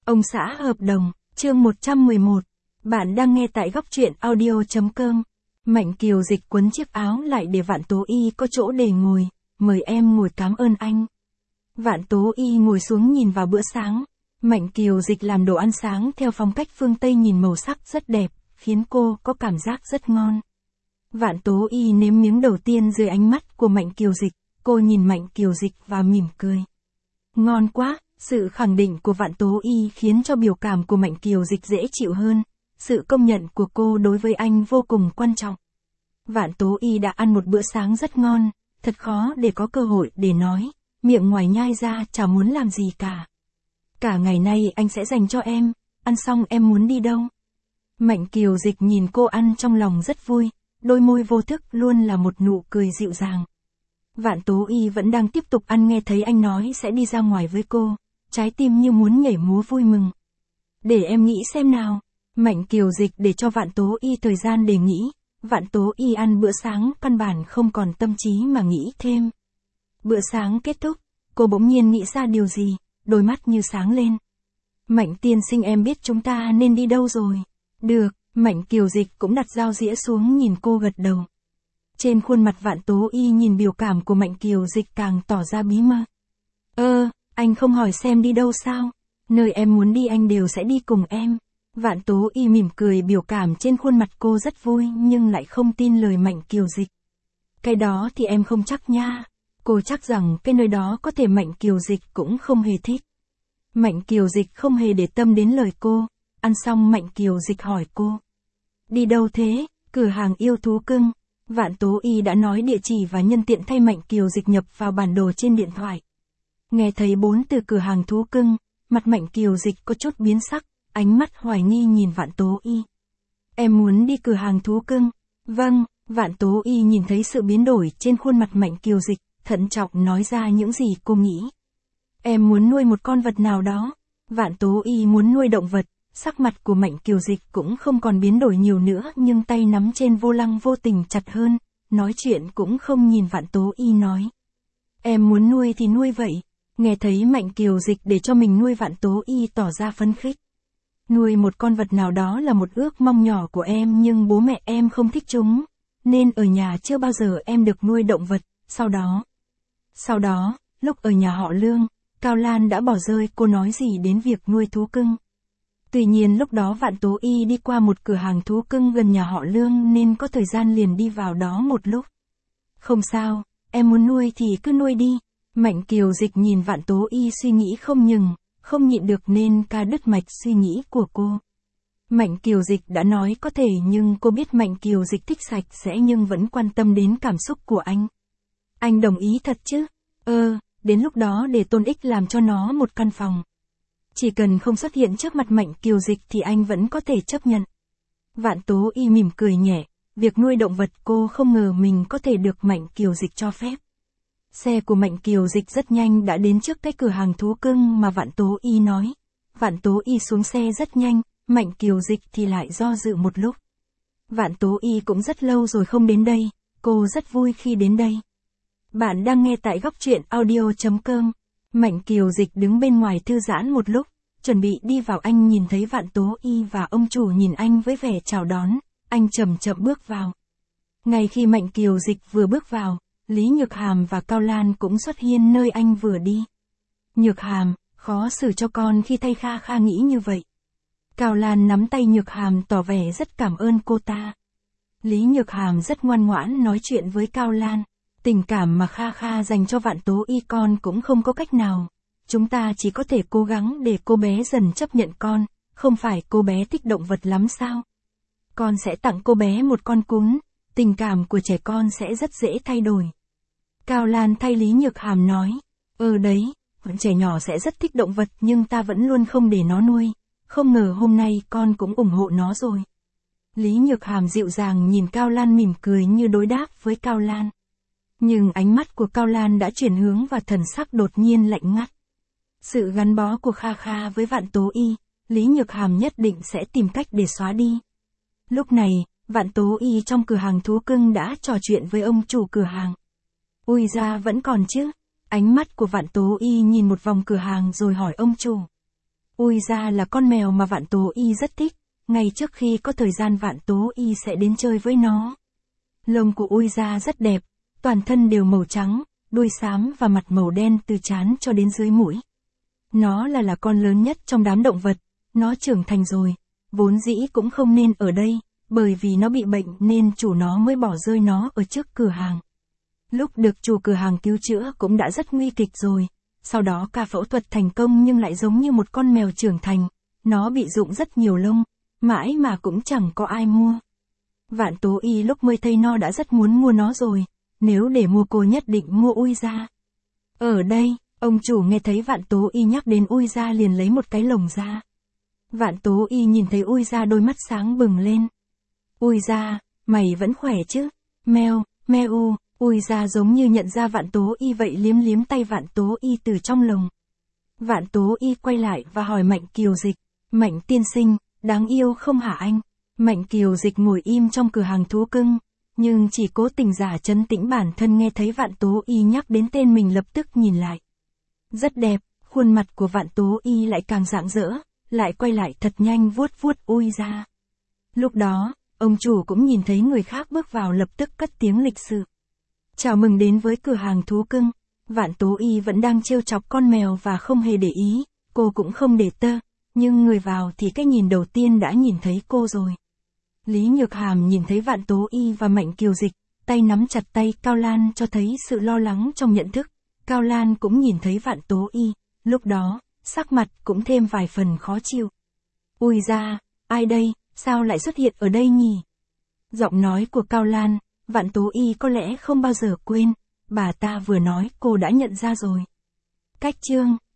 Ông xã hợp đồng, chương 111. Bạn đang nghe tại góc truyện audio.com. Mạnh Kiều Dịch quấn chiếc áo lại để Vạn Tố Y có chỗ để ngồi, mời em ngồi cảm ơn anh. Vạn Tố Y ngồi xuống nhìn vào bữa sáng. Mạnh Kiều Dịch làm đồ ăn sáng theo phong cách phương Tây, nhìn màu sắc rất đẹp, khiến cô có cảm giác rất ngon. Vạn Tố Y nếm miếng đầu tiên dưới ánh mắt của Mạnh Kiều Dịch, cô nhìn Mạnh Kiều Dịch và mỉm cười. Ngon quá! Sự khẳng định của Vạn Tố Y khiến cho biểu cảm của Mạnh Kiều Dịch dễ chịu hơn. Sự công nhận của cô đối với anh vô cùng quan trọng. Vạn Tố Y đã ăn một bữa sáng rất ngon, thật khó để có cơ hội để nói, miệng ngoài nhai ra chả muốn làm gì cả. Cả ngày nay anh sẽ dành cho em, ăn xong em muốn đi đâu? Mạnh Kiều Dịch nhìn cô ăn trong lòng rất vui, đôi môi vô thức luôn là một nụ cười dịu dàng. Vạn Tố Y vẫn đang tiếp tục ăn, nghe thấy anh nói sẽ đi ra ngoài với cô, trái tim như muốn nhảy múa vui mừng. Để em nghĩ xem nào. Mạnh Kiều Dịch để cho Vạn Tố Y thời gian để nghĩ. Vạn Tố Y ăn bữa sáng căn bản không còn tâm trí mà nghĩ thêm. Bữa sáng kết thúc, cô bỗng nhiên nghĩ ra điều gì, đôi mắt như sáng lên. Mạnh tiên sinh, em biết chúng ta nên đi đâu rồi. Được, Mạnh Kiều Dịch cũng đặt dao dĩa xuống nhìn cô gật đầu. Trên khuôn mặt Vạn Tố Y nhìn biểu cảm của Mạnh Kiều Dịch càng tỏ ra bí mật. Anh không hỏi xem đi đâu sao? Nơi em muốn đi anh đều sẽ đi cùng em. Vạn Tố Y mỉm cười, biểu cảm trên khuôn mặt cô rất vui nhưng lại không tin lời Mạnh Kiều Dịch. Cái đó thì em không chắc nha. Cô chắc rằng cái nơi đó có thể Mạnh Kiều Dịch cũng không hề thích. Mạnh Kiều Dịch không hề để tâm đến lời cô. Ăn xong Mạnh Kiều Dịch hỏi cô. Đi đâu thế? Cửa hàng yêu thú cưng. Vạn Tố Y đã nói địa chỉ và nhân tiện thay Mạnh Kiều Dịch nhập vào bản đồ trên điện thoại. Nghe thấy 4 từ cửa hàng thú cưng, mặt Mạnh Kiều Dịch có chút biến sắc, ánh mắt hoài nghi nhìn Vạn Tố Y. Em muốn đi cửa hàng thú cưng? Vâng, Vạn Tố Y nhìn thấy sự biến đổi trên khuôn mặt Mạnh Kiều Dịch, thận trọng nói ra những gì cô nghĩ. Em muốn nuôi một con vật nào đó. Vạn Tố Y muốn nuôi động vật, sắc mặt của Mạnh Kiều Dịch cũng không còn biến đổi nhiều nữa nhưng tay nắm trên vô lăng vô tình chặt hơn, nói chuyện cũng không nhìn Vạn Tố Y nói. Em muốn nuôi thì nuôi vậy. Nghe thấy Mạnh Kiều Dịch để cho mình nuôi, Vạn Tố Y tỏ ra phấn khích. Nuôi một con vật nào đó là một ước mong nhỏ của em nhưng bố mẹ em không thích chúng, nên ở nhà chưa bao giờ em được nuôi động vật. Sau đó, lúc ở nhà họ Lương, Cao Lan đã bỏ rơi cô nói gì đến việc nuôi thú cưng. Tuy nhiên lúc đó Vạn Tố Y đi qua một cửa hàng thú cưng gần nhà họ Lương nên có thời gian liền đi vào đó một lúc. Không sao, em muốn nuôi thì cứ nuôi đi. Mạnh Kiều Dịch nhìn Vạn Tố Y suy nghĩ không nhịn được nên cắt đứt mạch suy nghĩ của cô. Mạnh Kiều Dịch đã nói có thể nhưng cô biết Mạnh Kiều Dịch thích sạch sẽ nhưng vẫn quan tâm đến cảm xúc của anh. Anh đồng ý thật chứ? Đến lúc đó để Tôn Ích làm cho nó một căn phòng. Chỉ cần không xuất hiện trước mặt Mạnh Kiều Dịch thì anh vẫn có thể chấp nhận. Vạn Tố Y mỉm cười nhẹ, việc nuôi động vật cô không ngờ mình có thể được Mạnh Kiều Dịch cho phép. Xe của Mạnh Kiều Dịch rất nhanh đã đến trước cái cửa hàng thú cưng mà Vạn Tố Y nói. Vạn Tố Y xuống xe rất nhanh, Mạnh Kiều Dịch thì lại do dự một lúc. Vạn Tố Y cũng rất lâu rồi không đến đây, cô rất vui khi đến đây. Bạn đang nghe tại góc truyện audio.com. Mạnh Kiều Dịch đứng bên ngoài thư giãn một lúc, chuẩn bị đi vào, anh nhìn thấy Vạn Tố Y và ông chủ nhìn anh với vẻ chào đón, anh chậm chậm bước vào. Ngay khi Mạnh Kiều Dịch vừa bước vào, Lý Nhược Hàm và Cao Lan cũng xuất hiện nơi anh vừa đi. Nhược Hàm, khó xử cho con khi thay Kha Kha nghĩ như vậy. Cao Lan nắm tay Nhược Hàm tỏ vẻ rất cảm ơn cô ta. Lý Nhược Hàm rất ngoan ngoãn nói chuyện với Cao Lan. Tình cảm mà Kha Kha dành cho Vạn Tố Y con cũng không có cách nào. Chúng ta chỉ có thể cố gắng để cô bé dần chấp nhận con, không phải cô bé thích động vật lắm sao? Con sẽ tặng cô bé một con cún, tình cảm của trẻ con sẽ rất dễ thay đổi. Cao Lan thay Lý Nhược Hàm nói, đấy, trẻ nhỏ sẽ rất thích động vật nhưng ta vẫn luôn không để nó nuôi, không ngờ hôm nay con cũng ủng hộ nó rồi. Lý Nhược Hàm dịu dàng nhìn Cao Lan mỉm cười như đối đáp với Cao Lan. Nhưng ánh mắt của Cao Lan đã chuyển hướng và thần sắc đột nhiên lạnh ngắt. Sự gắn bó của Kha Kha với Vạn Tố Y, Lý Nhược Hàm nhất định sẽ tìm cách để xóa đi. Lúc này, Vạn Tố Y trong cửa hàng thú cưng đã trò chuyện với ông chủ cửa hàng. Ui ra vẫn còn chứ? Ánh mắt của Vạn Tố Y nhìn một vòng cửa hàng rồi hỏi ông chủ. Ui ra là con mèo mà Vạn Tố Y rất thích, ngay trước khi có thời gian Vạn Tố Y sẽ đến chơi với nó. Lông của Ui ra rất đẹp, toàn thân đều màu trắng, đuôi xám và mặt màu đen từ trán cho đến dưới mũi. Nó là con lớn nhất trong đám động vật, nó trưởng thành rồi, vốn dĩ cũng không nên ở đây, bởi vì nó bị bệnh nên chủ nó mới bỏ rơi nó ở trước cửa hàng. Lúc được chủ cửa hàng cứu chữa cũng đã rất nguy kịch rồi, sau đó ca phẫu thuật thành công nhưng lại giống như một con mèo trưởng thành, nó bị rụng rất nhiều lông, mãi mà cũng chẳng có ai mua. Vạn Tố Y lúc mới thấy nó đã rất muốn mua nó rồi, nếu để mua cô nhất định mua Ui ra. Ở đây, ông chủ nghe thấy Vạn Tố Y nhắc đến Ui ra liền lấy một cái lồng ra. Vạn Tố Y nhìn thấy Ui ra đôi mắt sáng bừng lên. Ui ra, mày vẫn khỏe chứ? Meo, meo, Ui ra giống như nhận ra Vạn Tố Y vậy liếm liếm tay Vạn Tố Y từ trong lồng. Vạn Tố Y quay lại và hỏi Mạnh Kiều Dịch, Mạnh tiên sinh, đáng yêu không hả anh? Mạnh Kiều Dịch ngồi im trong cửa hàng thú cưng, nhưng chỉ cố tình giả trấn tĩnh bản thân nghe thấy Vạn Tố Y nhắc đến tên mình lập tức nhìn lại. Rất đẹp, khuôn mặt của Vạn Tố Y lại càng rạng rỡ, lại quay lại thật nhanh vuốt vuốt Ui ra. Lúc đó, ông chủ cũng nhìn thấy người khác bước vào lập tức cất tiếng lịch sự. Chào mừng đến với cửa hàng thú cưng. Vạn Tố Y vẫn đang trêu chọc con mèo và không hề để ý, cô cũng không để tơ, nhưng người vào thì cái nhìn đầu tiên đã nhìn thấy cô rồi. Lý Nhược Hàm nhìn thấy Vạn Tố Y và Mạnh Kiều Dịch, tay nắm chặt tay Cao Lan cho thấy sự lo lắng trong nhận thức. Cao Lan cũng nhìn thấy Vạn Tố Y, lúc đó, sắc mặt cũng thêm vài phần khó chịu. Ui ra, ai đây, sao lại xuất hiện ở đây nhỉ? Giọng nói của Cao Lan, Vạn Tố Y có lẽ không bao giờ quên, bà ta vừa nói cô đã nhận ra rồi. Cách chương